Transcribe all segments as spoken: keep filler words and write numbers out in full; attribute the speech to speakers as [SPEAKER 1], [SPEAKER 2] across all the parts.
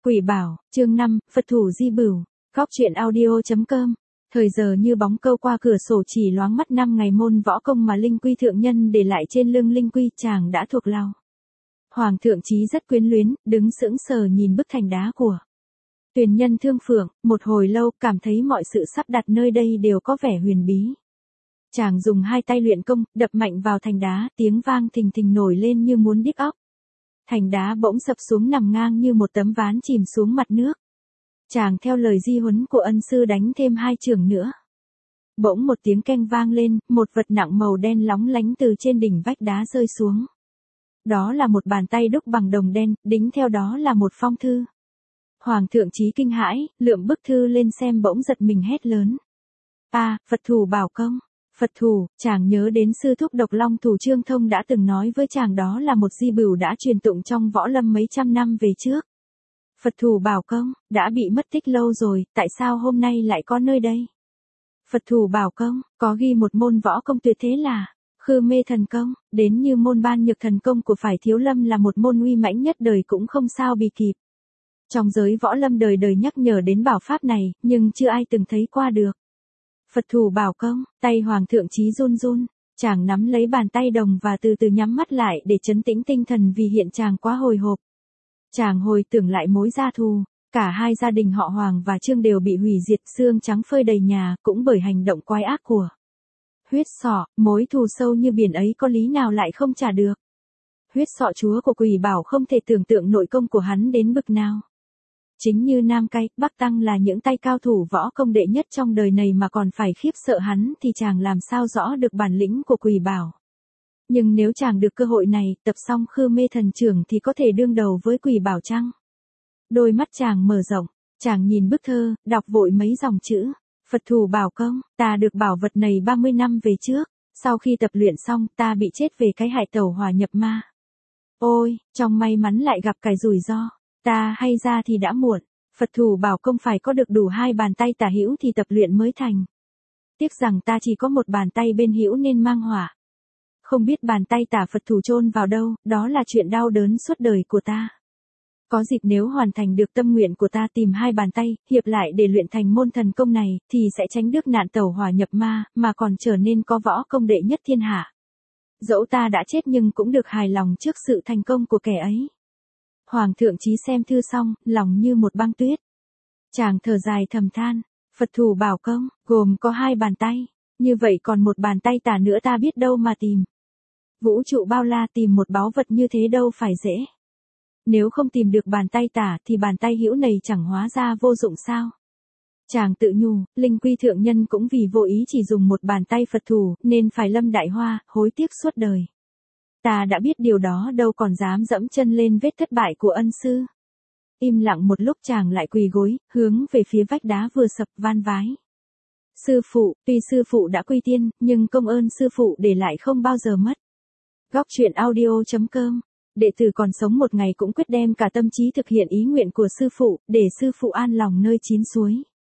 [SPEAKER 1] Quỷ Bảo, chương năm, Phật thủ di bửu, góc truyện audio.com. Thời giờ như bóng câu qua cửa sổ chỉ loáng mắt năm ngày môn võ công mà Linh Quy thượng nhân để lại trên lưng Linh Quy chàng đã thuộc lòng. Hoàng thượng chí rất quyến luyến, đứng sững sờ nhìn bức thành đá của Tuyền Nhân Thương Phượng, một hồi lâu cảm thấy mọi sự sắp đặt nơi đây đều có vẻ huyền bí. Chàng dùng hai tay luyện công, đập mạnh vào thành đá, tiếng vang thình thình nổi lên như muốn điếc óc. Thành đá bỗng sập xuống nằm ngang như một tấm ván chìm xuống mặt nước. Chàng theo lời di huấn của ân sư đánh thêm hai chưởng nữa. Bỗng một tiếng keng vang lên, một vật nặng màu đen lóng lánh từ trên đỉnh vách đá rơi xuống. Đó là một bàn tay đúc bằng đồng đen, đính theo đó là một phong thư. Hoàng thượng chí kinh hãi, lượm bức thư lên xem bỗng giật mình hét lớn. À, Phật thủ bảo công. Phật thủ, chàng nhớ đến sư thúc Độc Long Thủ Trương Thông đã từng nói với chàng đó là một di bửu đã truyền tụng trong võ lâm mấy trăm năm về trước. Phật thủ bảo công, đã bị mất tích lâu rồi, tại sao hôm nay lại có nơi đây? Phật thủ bảo công, có ghi một môn võ công tuyệt thế là Khư Mê Thần Công, đến như môn Ban Nhược Thần Công của phải Thiếu Lâm là một môn uy mãnh nhất đời cũng không sao bì kịp. Trong giới võ lâm đời đời nhắc nhở đến bảo pháp này, nhưng chưa ai từng thấy qua được. Phật thủ bảo công, tay hoàng thượng chí run run, chàng nắm lấy bàn tay đồng và từ từ nhắm mắt lại để trấn tĩnh tinh thần vì hiện chàng quá hồi hộp. Chàng hồi tưởng lại mối gia thù, cả hai gia đình họ Hoàng và Trương đều bị hủy diệt, xương trắng phơi đầy nhà, cũng bởi hành động quái ác của Huyết Sọ, mối thù sâu như biển ấy có lý nào lại không trả được. Huyết Sọ chúa của Quỷ Bảo không thể tưởng tượng nội công của hắn đến bực nào. Chính như Nam Cai, Bắc Tăng là những tay cao thủ võ công đệ nhất trong đời này mà còn phải khiếp sợ hắn thì chàng làm sao rõ được bản lĩnh của Quỷ Bảo. Nhưng nếu chàng được cơ hội này, tập xong Khư Mê Thần Chưởng thì có thể đương đầu với Quỷ Bảo chăng? Đôi mắt chàng mở rộng, chàng nhìn bức thơ, đọc vội mấy dòng chữ. Phật thủ bảo công, ta được bảo vật này ba mươi năm về trước, sau khi tập luyện xong ta bị chết về cái hại tẩu hỏa nhập ma. Ôi, trong may mắn lại gặp cái rủi ro. Ta hay ra thì đã muộn, Phật thủ bảo công phải có được đủ hai bàn tay tả hữu thì tập luyện mới thành. Tiếc rằng ta chỉ có một bàn tay bên hữu nên mang hỏa. Không biết bàn tay tả Phật thủ chôn vào đâu, đó là chuyện đau đớn suốt đời của ta. Có dịp nếu hoàn thành được tâm nguyện của ta tìm hai bàn tay, hiệp lại để luyện thành môn thần công này, thì sẽ tránh được nạn tẩu hỏa nhập ma, mà còn trở nên có võ công đệ nhất thiên hạ. Dẫu ta đã chết nhưng cũng được hài lòng trước sự thành công của kẻ ấy. Hoàng thượng chí xem thư xong, lòng như một băng tuyết. Chàng thở dài thầm than, Phật thủ bảo công, gồm có hai bàn tay, như vậy còn một bàn tay tả nữa ta biết đâu mà tìm. Vũ trụ bao la tìm một báu vật như thế đâu phải dễ. Nếu không tìm được bàn tay tả thì bàn tay hữu này chẳng hóa ra vô dụng sao. Chàng tự nhủ, Linh Quy thượng nhân cũng vì vô ý chỉ dùng một bàn tay Phật thủ, nên phải lâm đại hoa, hối tiếc suốt đời. Ta đã biết điều đó đâu còn dám dẫm chân lên vết thất bại của ân sư. Im lặng một lúc chàng lại quỳ gối, hướng về phía vách đá vừa sập van vái. Sư phụ, tuy sư phụ đã quy tiên, nhưng công ơn sư phụ để lại không bao giờ mất. Góc truyện audio.com. Đệ tử còn sống một ngày cũng quyết đem cả tâm trí thực hiện ý nguyện của sư phụ, để sư phụ an lòng nơi chín suối.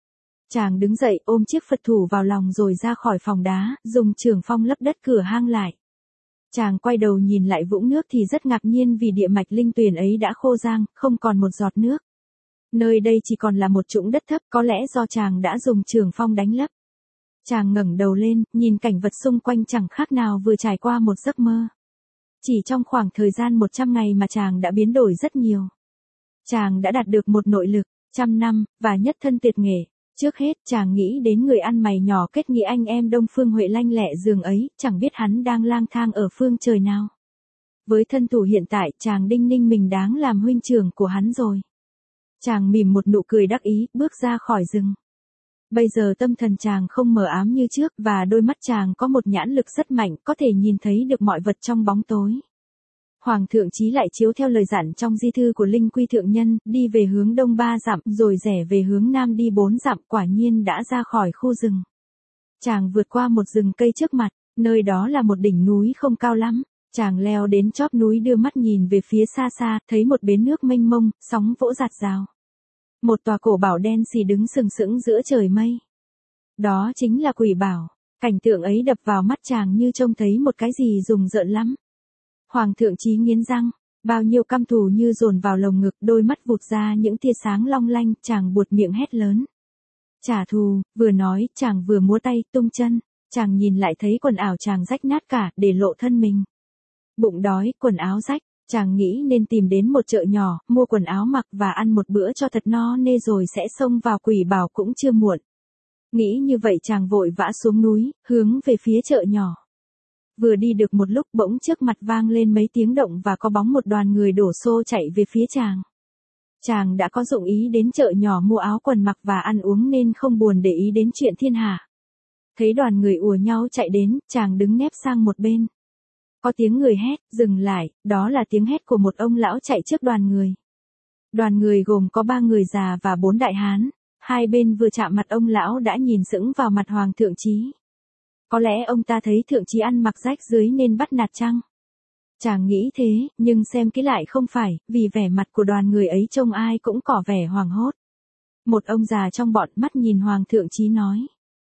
[SPEAKER 1] Chàng đứng dậy ôm chiếc Phật thủ vào lòng rồi ra khỏi phòng đá, dùng chưởng phong lấp đất cửa hang lại. Chàng quay đầu nhìn lại vũng nước thì rất ngạc nhiên vì địa mạch linh tuyền ấy đã khô rang, không còn một giọt nước. Nơi đây chỉ còn là một trũng đất thấp, có lẽ do chàng đã dùng chưởng phong đánh lấp. Chàng ngẩng đầu lên, nhìn cảnh vật xung quanh chẳng khác nào vừa trải qua một giấc mơ. Chỉ trong khoảng thời gian một trăm ngày mà chàng đã biến đổi rất nhiều. Chàng đã đạt được một nội lực, trăm năm, và nhất thân tuyệt nghệ. Trước hết chàng nghĩ đến người ăn mày nhỏ kết nghĩa anh em Đông Phương Huệ lanh lẹ giường ấy, chẳng biết hắn đang lang thang ở phương trời nào. Với thân thủ hiện tại chàng đinh ninh mình đáng làm huynh trưởng của hắn rồi. Chàng mỉm một nụ cười đắc ý, bước ra khỏi rừng. Bây giờ tâm thần chàng không mờ ám như trước và đôi mắt chàng có một nhãn lực rất mạnh, có thể nhìn thấy được mọi vật trong bóng tối. Hoàng thượng chí lại chiếu theo lời dặn trong di thư của Linh Quy thượng nhân, đi về hướng đông ba dặm, rồi rẽ về hướng nam đi bốn dặm, quả nhiên đã ra khỏi khu rừng. Chàng vượt qua một rừng cây trước mặt, nơi đó là một đỉnh núi không cao lắm. Chàng leo đến chóp núi đưa mắt nhìn về phía xa xa, thấy một bến nước mênh mông, sóng vỗ rạt rào. Một tòa cổ bảo đen xì đứng sừng sững giữa trời mây. Đó chính là Quỷ Bảo. Cảnh tượng ấy đập vào mắt chàng như trông thấy một cái gì rùng rợn lắm. Hoàng thượng chí nghiến răng, Bao nhiêu căm thù như dồn vào lồng ngực, đôi mắt vụt ra những tia sáng long lanh, chàng buột miệng hét lớn. Trả thù, vừa nói, chàng vừa múa tay, tung chân, chàng nhìn lại thấy quần áo chàng rách nát cả, để lộ thân mình. Bụng đói, quần áo rách, chàng nghĩ nên tìm đến một chợ nhỏ, mua quần áo mặc và ăn một bữa cho thật no nê rồi sẽ xông vào Quỷ Bảo cũng chưa muộn. Nghĩ như vậy chàng vội vã xuống núi, hướng về phía chợ nhỏ. Vừa đi được một lúc bỗng trước mặt vang lên mấy tiếng động và có bóng một đoàn người đổ xô chạy về phía chàng. Chàng đã có dụng ý đến chợ nhỏ mua áo quần mặc và ăn uống nên không buồn để ý đến chuyện thiên hạ. Thấy đoàn người ùa nhau chạy đến, chàng đứng nép sang một bên. Có tiếng người hét, dừng lại, đó là tiếng hét của một ông lão chạy trước đoàn người. Đoàn người gồm có ba người già và bốn đại hán, hai bên vừa chạm mặt ông lão đã nhìn sững vào mặt Hoàng thượng Chí. Có lẽ ông ta thấy thượng chí ăn mặc rách rưới nên bắt nạt chăng? Chàng nghĩ thế, nhưng xem kỹ lại không phải, vì vẻ mặt của đoàn người ấy trông ai cũng có vẻ hoảng hốt. Một ông già trong bọn mắt nhìn Hoàng thượng Chí nói.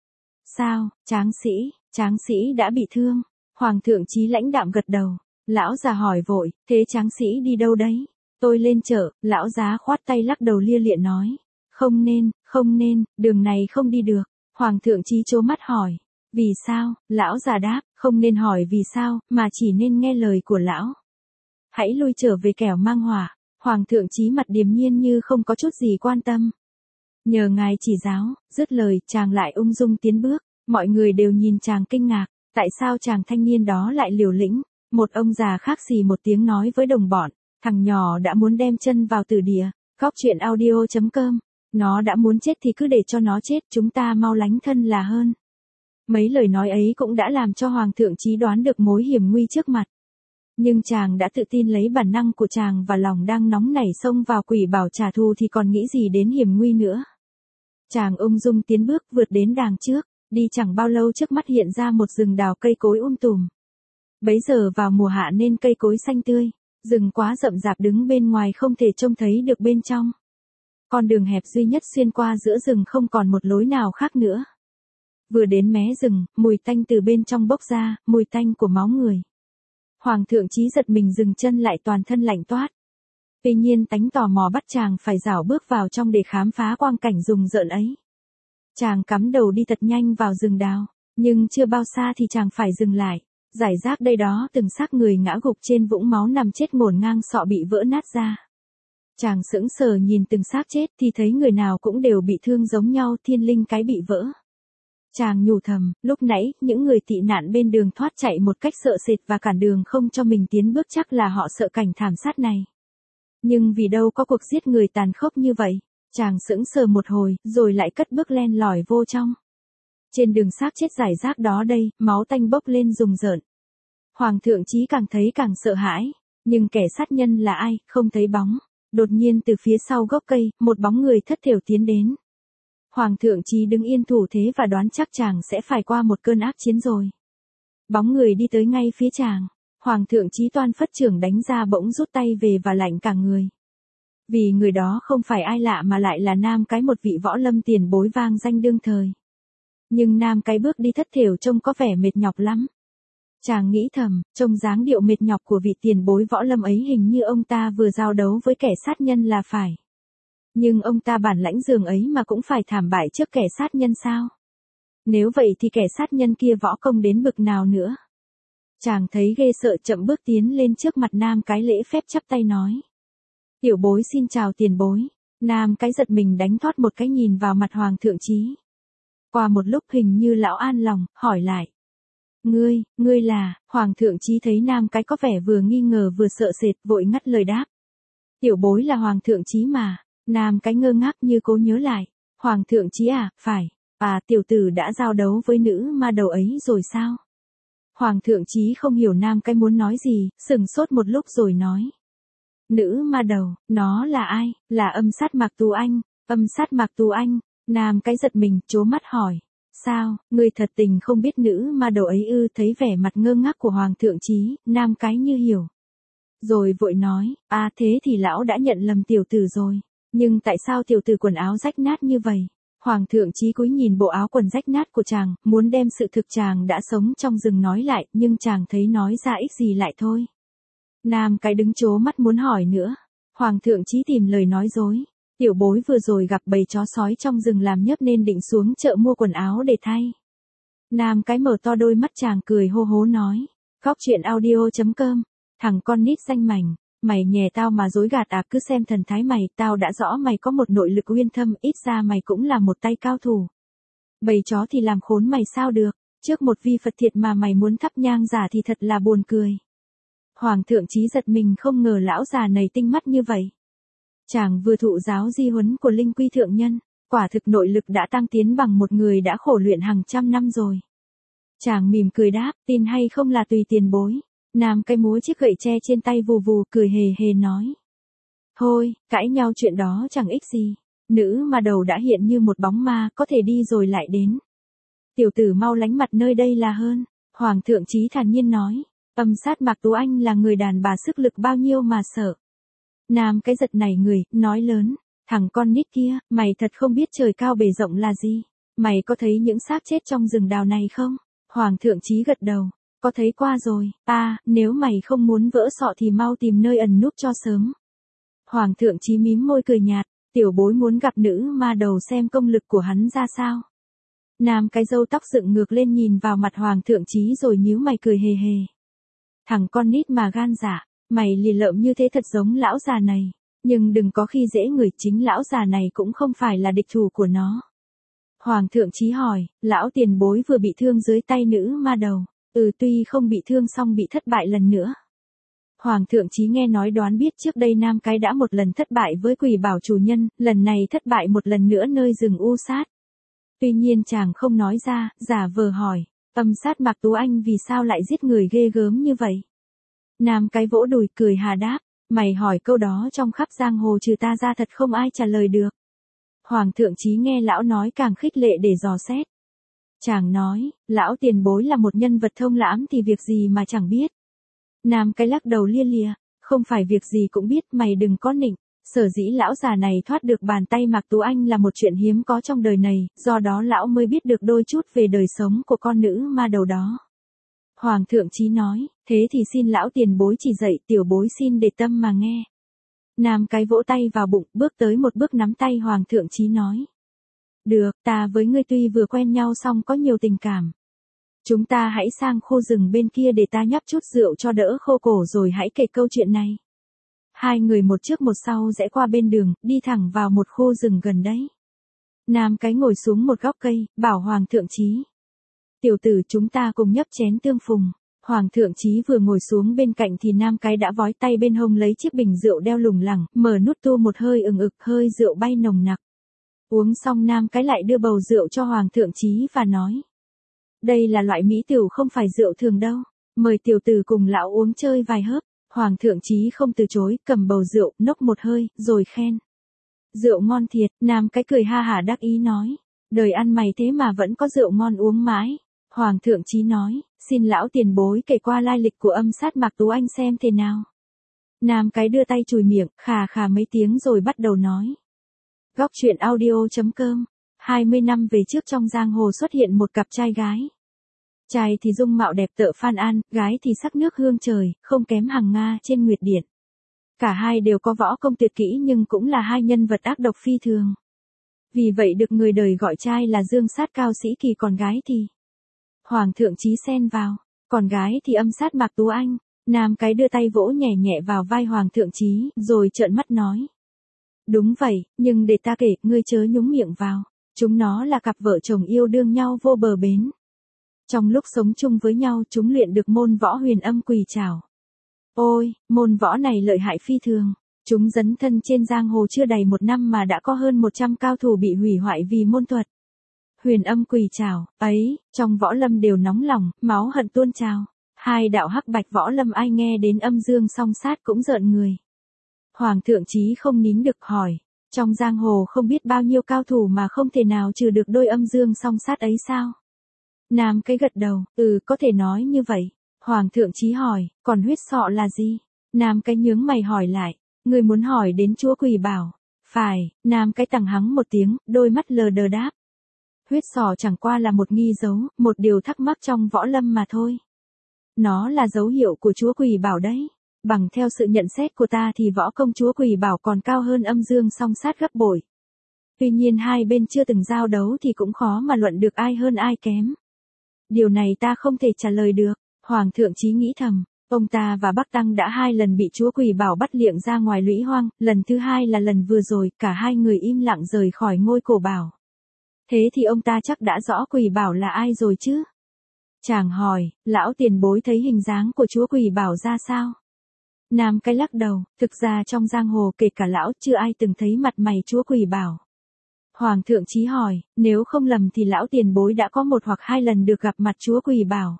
[SPEAKER 1] Sao, tráng sĩ, tráng sĩ đã bị thương? Hoàng thượng Chí lãnh đạm gật đầu. Lão già hỏi vội, thế tráng sĩ đi đâu đấy? Tôi lên chợ, lão giá khoát tay lắc đầu lia lịa nói. Không nên, không nên, đường này không đi được. Hoàng thượng Chí trố mắt hỏi. Vì sao? Lão già đáp, không nên hỏi vì sao, mà chỉ nên nghe lời của lão. Hãy lui trở về kẻo mang họa. Hoàng thượng Chí mặt điềm nhiên như không có chút gì quan tâm. Nhờ ngài chỉ giáo, dứt lời, chàng lại ung dung tiến bước. Mọi người đều nhìn chàng kinh ngạc. Tại sao chàng thanh niên đó lại liều lĩnh? Một ông già khác xì một tiếng nói với đồng bọn. Thằng nhỏ đã muốn đem chân vào tử địa. Góc truyện audio chấm com. Nó đã muốn chết thì cứ để cho nó chết, chúng ta mau lánh thân là hơn. Mấy lời nói ấy cũng đã làm cho Hoàng thượng Chí đoán được mối hiểm nguy trước mặt. Nhưng chàng đã tự tin lấy bản năng của chàng và lòng đang nóng nảy xông vào Quỷ Bảo trả thù thì còn nghĩ gì đến hiểm nguy nữa. Chàng ung dung tiến bước vượt đến đàng trước, đi chẳng bao lâu trước mắt hiện ra một rừng đào cây cối um tùm. Bấy giờ vào mùa hạ nên cây cối xanh tươi, rừng quá rậm rạp đứng bên ngoài không thể trông thấy được bên trong. Con đường hẹp duy nhất xuyên qua giữa rừng không còn một lối nào khác nữa. Vừa đến mé rừng, mùi tanh từ bên trong bốc ra, mùi tanh của máu người. Hoàng thượng Chí giật mình dừng chân lại toàn thân lạnh toát. Tuy nhiên tánh tò mò bắt chàng phải rảo bước vào trong để khám phá quang cảnh rùng rợn ấy. Chàng cắm đầu đi thật nhanh vào rừng đào, nhưng chưa bao xa thì chàng phải dừng lại. Giải rác đây đó từng xác người ngã gục trên vũng máu nằm chết ngổn ngang sọ bị vỡ nát ra. Chàng sững sờ nhìn từng xác chết thì thấy người nào cũng đều bị thương giống nhau, thiên linh cái bị vỡ. Chàng nhủ thầm, lúc nãy, những người tị nạn bên đường thoát chạy một cách sợ sệt và cản đường không cho mình tiến bước chắc là họ sợ cảnh thảm sát này. Nhưng vì đâu có cuộc giết người tàn khốc như vậy, chàng sững sờ một hồi, rồi lại cất bước len lỏi vô trong. Trên đường xác chết rải rác đó đây, máu tanh bốc lên rùng rợn. Hoàng thượng Chí càng thấy càng sợ hãi, nhưng kẻ sát nhân là ai, không thấy bóng. Đột nhiên từ phía sau gốc cây, một bóng người thất thểu tiến đến. Hoàng thượng Chí đứng yên thủ thế và đoán chắc chàng sẽ phải qua một cơn ác chiến rồi. Bóng người đi tới ngay phía chàng. Hoàng thượng Chí toan phất chưởng đánh ra bỗng rút tay về và lạnh cả người. Vì người đó không phải ai lạ mà lại là Nam Cái, một vị võ lâm tiền bối vang danh đương thời. Nhưng Nam Cái bước đi thất thểu trông có vẻ mệt nhọc lắm. Chàng nghĩ thầm, trông dáng điệu mệt nhọc của vị tiền bối võ lâm ấy hình như ông ta vừa giao đấu với kẻ sát nhân là phải. Nhưng ông ta bản lãnh dường ấy mà cũng phải thảm bại trước kẻ sát nhân sao? Nếu vậy thì kẻ sát nhân kia võ công đến bực nào nữa? Chàng thấy ghê sợ chậm bước tiến lên trước mặt Nam Cái lễ phép chắp tay nói. Tiểu bối xin chào tiền bối. Nam Cái giật mình đánh thoát một cái nhìn vào mặt Hoàng thượng Chí. Qua một lúc hình như lão an lòng, hỏi lại. Ngươi, ngươi là, Hoàng thượng Chí thấy Nam Cái có vẻ vừa nghi ngờ vừa sợ sệt vội ngắt lời đáp. Tiểu bối là Hoàng thượng Chí mà. Nam Cái ngơ ngác như cố nhớ lại. Hoàng thượng Chí à, phải, à tiểu tử đã giao đấu với nữ ma đầu ấy rồi sao? Hoàng thượng Chí không hiểu Nam Cái muốn nói gì, sừng sốt một lúc rồi nói. Nữ ma đầu, nó là ai? Là Âm Sát Mạc Tú Anh. Âm Sát Mạc Tú Anh. Nam Cái giật mình, trố mắt hỏi. Sao, ngươi thật tình không biết nữ ma đầu ấy ư? Thấy vẻ mặt ngơ ngác của Hoàng thượng Chí, Nam Cái như hiểu. Rồi vội nói, à thế thì lão đã nhận lầm tiểu tử rồi. Nhưng tại sao tiểu tử quần áo rách nát như vậy? Hoàng thượng Chí cúi nhìn bộ áo quần rách nát của chàng, muốn đem sự thực chàng đã sống trong rừng nói lại, nhưng chàng thấy nói ra ích gì lại thôi. Nam cái đứng trố mắt muốn hỏi nữa. Hoàng thượng chí tìm lời nói dối. Tiểu bối vừa rồi gặp bầy chó sói trong rừng làm nhấp nên định xuống chợ mua quần áo để thay. Nam cái mở to đôi mắt chàng cười hô hố nói. Góc chuyện audio chấm com. Thằng con nít danh mảnh. Mày nhè tao mà dối gạt à, cứ xem thần thái mày, tao đã rõ mày có một nội lực uyên thâm, ít ra mày cũng là một tay cao thủ. Bầy chó thì làm khốn mày sao được, trước một vi Phật thiệt mà mày muốn thắp nhang giả thì thật là buồn cười. Hoàng thượng chí giật mình không ngờ lão già này tinh mắt như vậy. Chàng vừa thụ giáo di huấn của Linh Quy thượng nhân, quả thực nội lực đã tăng tiến bằng một người đã khổ luyện hàng trăm năm rồi. Chàng mỉm cười đáp, tin hay không là tùy tiền bối. Nam cái múa chiếc gậy tre trên tay vù vù cười hề hề nói. Thôi, cãi nhau chuyện đó chẳng ích gì. Nữ mà đầu đã hiện như một bóng ma, có thể đi rồi lại đến. Tiểu tử mau lánh mặt nơi đây là hơn. Hoàng thượng chí thản nhiên nói. Âm sát Mạc Tú Anh là người đàn bà sức lực bao nhiêu mà sợ. Nam cái giật nảy người, nói lớn. Thằng con nít kia, mày thật không biết trời cao bề rộng là gì. Mày có thấy những xác chết trong rừng đào này không? Hoàng thượng chí gật đầu. Có thấy qua rồi, à, nếu mày không muốn vỡ sọ thì mau tìm nơi ẩn núp cho sớm. Hoàng thượng chí mím môi cười nhạt, tiểu bối muốn gặp nữ ma đầu xem công lực của hắn ra sao. Nam cái râu tóc dựng ngược lên nhìn vào mặt hoàng thượng chí rồi nhíu mày cười hề hề. Thằng con nít mà gan dạ, mày lì lợm như thế thật giống lão già này, nhưng đừng có khi dễ người, chính lão già này cũng không phải là địch thủ của nó. Hoàng thượng chí hỏi, lão tiền bối vừa bị thương dưới tay nữ ma đầu. Ừ, tuy không bị thương xong bị thất bại lần nữa. Hoàng thượng chí nghe nói đoán biết trước đây Nam cái đã một lần thất bại với Quỷ Bảo chủ nhân, lần này thất bại một lần nữa nơi rừng u sát. Tuy nhiên chàng không nói ra, giả vờ hỏi, âm sát Mạc Tú Anh vì sao lại giết người ghê gớm như vậy? Nam cái vỗ đùi cười hà đáp, mày hỏi câu đó trong khắp giang hồ trừ ta ra thật không ai trả lời được. Hoàng thượng chí nghe lão nói càng khích lệ để dò xét. Chàng nói, lão tiền bối là một nhân vật thông lãm thì việc gì mà chẳng biết. Nam cái lắc đầu lia lịa, không phải việc gì cũng biết, mày đừng có nịnh. Sở dĩ lão già này thoát được bàn tay Mạc Tú Anh là một chuyện hiếm có trong đời này, do đó lão mới biết được đôi chút về đời sống của con nữ ma đầu đó. Hoàng thượng chí nói, thế thì xin lão tiền bối chỉ dạy, tiểu bối xin để tâm mà nghe. Nam cái vỗ tay vào bụng, bước tới một bước nắm tay hoàng thượng chí nói. Được, ta với ngươi tuy vừa quen nhau xong có nhiều tình cảm. Chúng ta hãy sang khu rừng bên kia để ta nhấp chút rượu cho đỡ khô cổ rồi hãy kể câu chuyện này. Hai người một trước một sau rẽ qua bên đường, đi thẳng vào một khu rừng gần đấy. Nam cái ngồi xuống một góc cây, bảo hoàng thượng chí. Tiểu tử chúng ta cùng nhấp chén tương phùng. Hoàng thượng chí vừa ngồi xuống bên cạnh thì Nam cái đã vói tay bên hông lấy chiếc bình rượu đeo lủng lẳng, mở nút tu một hơi ừng ực, hơi rượu bay nồng nặc. Uống xong Nam cái lại đưa bầu rượu cho hoàng thượng chí và nói. Đây là loại mỹ tiểu không phải rượu thường đâu, mời tiểu tử cùng lão uống chơi vài hớp. Hoàng thượng chí không từ chối, cầm bầu rượu, nốc một hơi, rồi khen. Rượu ngon thiệt, Nam cái cười ha hả đắc ý nói. Đời ăn mày thế mà vẫn có rượu ngon uống mãi. Hoàng thượng chí nói, xin lão tiền bối kể qua lai lịch của âm sát Mạc Tú Anh xem thế nào. Nam cái đưa tay chùi miệng, khà khà mấy tiếng rồi bắt đầu nói. Góc chuyện audio chấm com. hai mươi năm về trước trong giang hồ xuất hiện một cặp trai gái. Trai thì dung mạo đẹp tợ Phan An, gái thì sắc nước hương trời, không kém Hằng Nga trên Nguyệt Điện. Cả hai đều có võ công tuyệt kỹ nhưng cũng là hai nhân vật ác độc phi thường. Vì vậy được người đời gọi trai là dương sát Cao Sĩ Kỳ, còn gái thì Hoàng thượng chí xen vào, còn gái thì âm sát Mạc Tú Anh. Nam cái đưa tay vỗ nhẹ nhẹ vào vai hoàng thượng chí, rồi trợn mắt nói. Đúng vậy, nhưng để ta kể, ngươi chớ nhúng miệng vào. Chúng nó là cặp vợ chồng yêu đương nhau vô bờ bến. Trong lúc sống chung với nhau chúng luyện được môn võ Huyền Âm Quỳ Trảo. Ôi, môn võ này lợi hại phi thường. Chúng dấn thân trên giang hồ chưa đầy một năm mà đã có hơn một trăm cao thủ bị hủy hoại vì môn thuật Huyền Âm Quỳ Trảo ấy, trong võ lâm đều nóng lòng, máu hận tuôn trào. Hai đạo hắc bạch võ lâm ai nghe đến âm dương song sát cũng rợn người. Hoàng thượng chí không nín được hỏi, trong giang hồ không biết bao nhiêu cao thủ mà không thể nào trừ được đôi âm dương song sát ấy sao? Nam cái gật đầu, ừ có thể nói như vậy. Hoàng thượng chí hỏi, còn huyết sọ là gì? Nam cái nhướng mày hỏi lại, người muốn hỏi đến chúa Quỷ Bảo. Phải, Nam cái tằng hắng một tiếng, đôi mắt lờ đờ đáp. Huyết sọ chẳng qua là một nghi dấu, một điều thắc mắc trong võ lâm mà thôi. Nó là dấu hiệu của chúa Quỷ Bảo đấy. bằng theo sự nhận xét của ta thì võ công chúa Quỷ Bảo còn cao hơn âm dương song sát gấp bội. Tuy nhiên hai bên chưa từng giao đấu thì cũng khó mà luận được ai hơn ai kém. Điều này ta không thể trả lời được. Hoàng thượng Chí nghĩ thầm, ông ta và Bắc Tăng đã hai lần bị chúa Quỷ Bảo bắt liệng ra ngoài lũy hoang, lần thứ hai là lần vừa rồi, cả hai người im lặng rời khỏi ngôi cổ bảo. Thế thì ông ta chắc đã rõ Quỷ Bảo là ai rồi chứ? Chàng hỏi, lão tiền bối thấy hình dáng của chúa Quỷ Bảo ra sao? Nam cái lắc đầu, thực ra trong giang hồ kể cả lão chưa ai từng thấy mặt mày chúa Quỷ Bảo. Hoàng thượng Chí hỏi, nếu không lầm thì lão tiền bối đã có một hoặc hai lần được gặp mặt chúa Quỷ Bảo.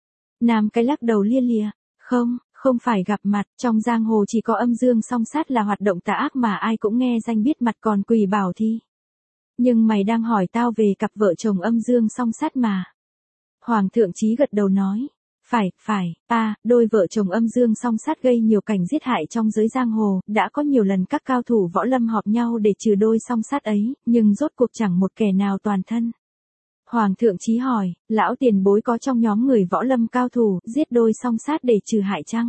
[SPEAKER 1] Nam cái lắc đầu lia lịa, không, không phải gặp mặt, trong giang hồ chỉ có âm dương song sát là hoạt động tà ác mà ai cũng nghe danh biết mặt, còn Quỷ Bảo thì. Nhưng mày đang hỏi tao về cặp vợ chồng âm dương song sát mà. Hoàng thượng Chí gật đầu nói, phải, phải, ta, đôi vợ chồng âm dương song sát gây nhiều cảnh giết hại trong giới giang hồ, đã có nhiều lần các cao thủ võ lâm họp nhau để trừ đôi song sát ấy, nhưng rốt cuộc chẳng một kẻ nào toàn thân. Hoàng thượng Chí hỏi, lão tiền bối có trong nhóm người võ lâm cao thủ, giết đôi song sát để trừ hại chăng?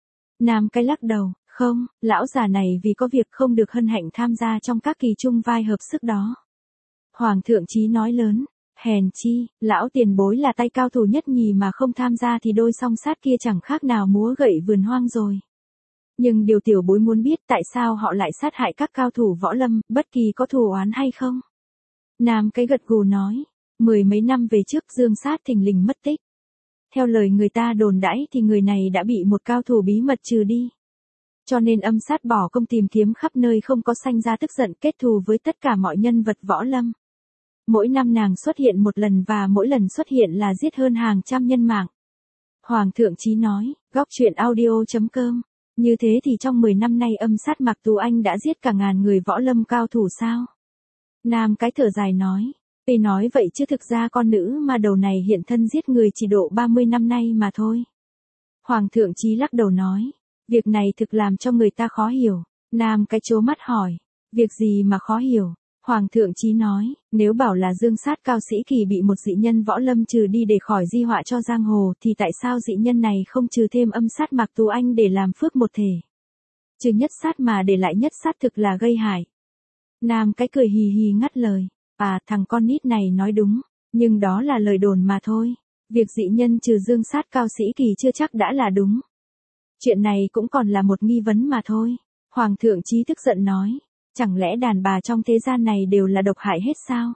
[SPEAKER 1] Nam cái lắc đầu, không, lão già này vì có việc không được hân hạnh tham gia trong các kỳ chung vai hợp sức đó. Hoàng thượng Chí nói lớn, hèn chi, lão tiền bối là tay cao thủ nhất nhì mà không tham gia thì đôi song sát kia chẳng khác nào múa gậy vườn hoang rồi. Nhưng điều tiểu bối muốn biết tại sao họ lại sát hại các cao thủ võ lâm, bất kỳ có thù oán hay không? Nam cái gật gù nói, mười mấy năm về trước Dương Sát thình lình mất tích. Theo lời người ta đồn đãi thì người này đã bị một cao thủ bí mật trừ đi. Cho nên âm sát bỏ công tìm kiếm khắp nơi không có sanh ra tức giận kết thù với tất cả mọi nhân vật võ lâm. Mỗi năm nàng xuất hiện một lần và mỗi lần xuất hiện là giết hơn hàng trăm nhân mạng. Hoàng thượng Chí nói, góc truyện audio chấm com. Như thế thì trong mười năm nay âm sát Mạc Tú Anh đã giết cả ngàn người võ lâm cao thủ sao? Nam cái thở dài nói, tuy nói vậy chứ thực ra con nữ mà đầu này hiện thân giết người chỉ độ ba mươi năm nay mà thôi. Hoàng thượng Chí lắc đầu nói, việc này thực làm cho người ta khó hiểu. Nam cái trố mắt hỏi, việc gì mà khó hiểu? Hoàng thượng Chí nói, nếu bảo là Dương Sát Cao Sĩ Kỳ bị một dị nhân võ lâm trừ đi để khỏi di họa cho giang hồ thì tại sao dị nhân này không trừ thêm âm sát Mạc Tú Anh để làm phước một thể? Trừ nhất sát mà để lại nhất sát thực là gây hại. Nam cái cười hì hì ngắt lời, à thằng con nít này nói đúng, nhưng đó là lời đồn mà thôi. Việc dị nhân trừ Dương Sát Cao Sĩ Kỳ chưa chắc đã là đúng. Chuyện này cũng còn là một nghi vấn mà thôi. Hoàng thượng Chí tức giận nói, chẳng lẽ đàn bà trong thế gian này đều là độc hại hết sao?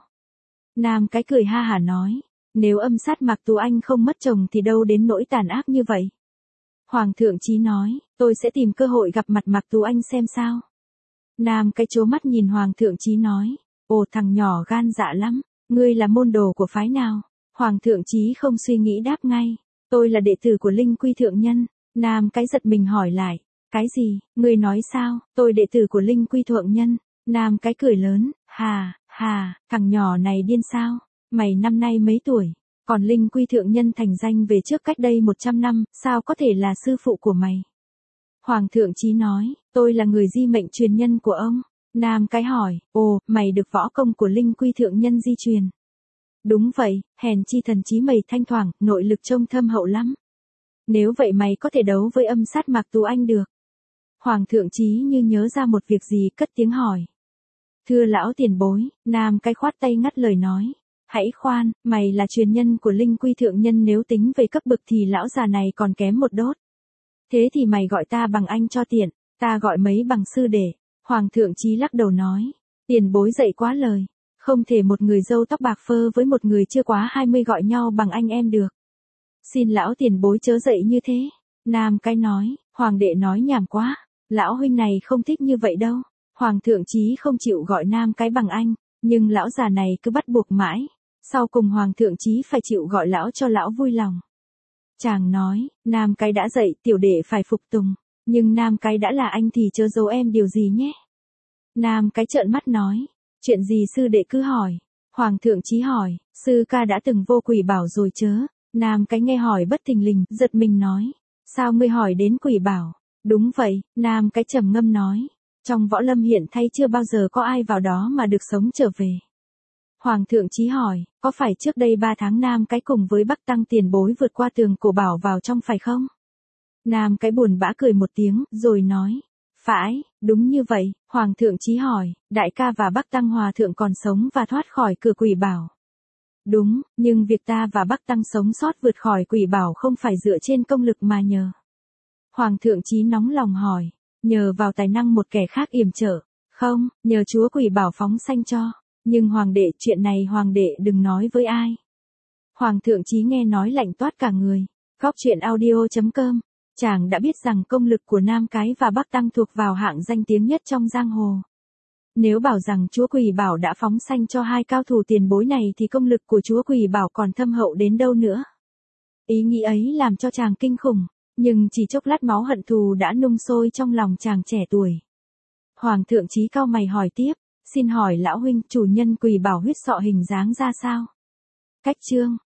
[SPEAKER 1] Nam cái cười ha hả nói, nếu âm sát Mạc Tú Anh không mất chồng thì đâu đến nỗi tàn ác như vậy. Hoàng thượng Chí nói, tôi sẽ tìm cơ hội gặp mặt Mạc Tú Anh xem sao. Nam cái trố mắt nhìn Hoàng thượng Chí nói, ồ thằng nhỏ gan dạ lắm, ngươi là môn đồ của phái nào? Hoàng thượng Chí không suy nghĩ đáp ngay, tôi là đệ tử của Linh Quy Thượng Nhân. Nam cái giật mình hỏi lại, cái gì, ngươi nói sao, tôi đệ tử của Linh Quy Thượng Nhân. Nam cái cười lớn, hà, hà, thằng nhỏ này điên sao, mày năm nay mấy tuổi, còn Linh Quy Thượng Nhân thành danh về trước cách đây một trăm năm, sao có thể là sư phụ của mày? Hoàng thượng Chí nói, tôi là người di mệnh truyền nhân của ông. Nam cái hỏi, ồ, mày được võ công của Linh Quy Thượng Nhân di truyền. Đúng vậy, hèn chi thần trí mày thanh thoảng, nội lực trông thâm hậu lắm. Nếu vậy mày có thể đấu với âm sát Mạc Tú Anh được. Hoàng thượng Chí như nhớ ra một việc gì cất tiếng hỏi. Thưa lão tiền bối, Nam cái khoát tay ngắt lời nói. Hãy khoan, mày là truyền nhân của Linh Quy Thượng Nhân, nếu tính về cấp bậc thì lão già này còn kém một đốt. Thế thì mày gọi ta bằng anh cho tiện, ta gọi mấy bằng sư để. Hoàng thượng Chí lắc đầu nói. Tiền bối dạy quá lời. Không thể một người râu tóc bạc phơ với một người chưa quá hai mươi gọi nhau bằng anh em được. Xin lão tiền bối chớ dạy như thế. Nam cái nói, hoàng đệ nói nhảm quá. Lão huynh này không thích như vậy đâu. Hoàng thượng Chí không chịu gọi Nam cái bằng anh, nhưng lão già này cứ bắt buộc mãi. Sau cùng Hoàng thượng Chí phải chịu gọi lão cho lão vui lòng. Chàng nói, Nam cái đã dạy tiểu đệ phải phục tùng, nhưng Nam cái đã là anh thì chớ giấu em điều gì nhé. Nam cái trợn mắt nói, chuyện gì sư đệ cứ hỏi. Hoàng thượng Chí hỏi, sư ca đã từng vô Quỷ Bảo rồi chớ? Nam cái nghe hỏi bất thình lình, giật mình nói, sao ngươi hỏi đến Quỷ Bảo? Đúng vậy, Nam cái trầm ngâm nói, trong võ lâm hiện thay chưa bao giờ có ai vào đó mà được sống trở về. Hoàng thượng Chí hỏi, có phải trước đây ba tháng Nam cái cùng với Bắc Tăng tiền bối vượt qua tường cổ bảo vào trong phải không? Nam cái buồn bã cười một tiếng, rồi nói. Phải, đúng như vậy, Hoàng thượng chí hỏi, đại ca và Bắc Tăng Hòa thượng còn sống và thoát khỏi cửa quỷ bảo. Đúng, nhưng việc ta và Bắc Tăng sống sót vượt khỏi quỷ bảo không phải dựa trên công lực mà nhờ. Hoàng thượng chí nóng lòng hỏi, nhờ vào tài năng một kẻ khác yểm trợ, không, nhờ chúa quỷ bảo phóng sanh cho, nhưng hoàng đệ, chuyện này hoàng đệ đừng nói với ai. Hoàng thượng chí nghe nói lạnh toát cả người, góc chuyện audio chấm com. Chàng đã biết rằng công lực của Nam Cái và Bắc Tăng thuộc vào hạng danh tiếng nhất trong giang hồ. Nếu bảo rằng chúa Quỷ Bảo đã phóng sanh cho hai cao thủ tiền bối này thì công lực của chúa Quỷ Bảo còn thâm hậu đến đâu nữa. Ý nghĩ ấy làm cho chàng kinh khủng, nhưng chỉ chốc lát máu hận thù đã nung sôi trong lòng chàng trẻ tuổi. Hoàng thượng chí cau mày hỏi tiếp, xin hỏi lão huynh chủ nhân Quỷ Bảo huyết sọ hình dáng ra sao? Cách chương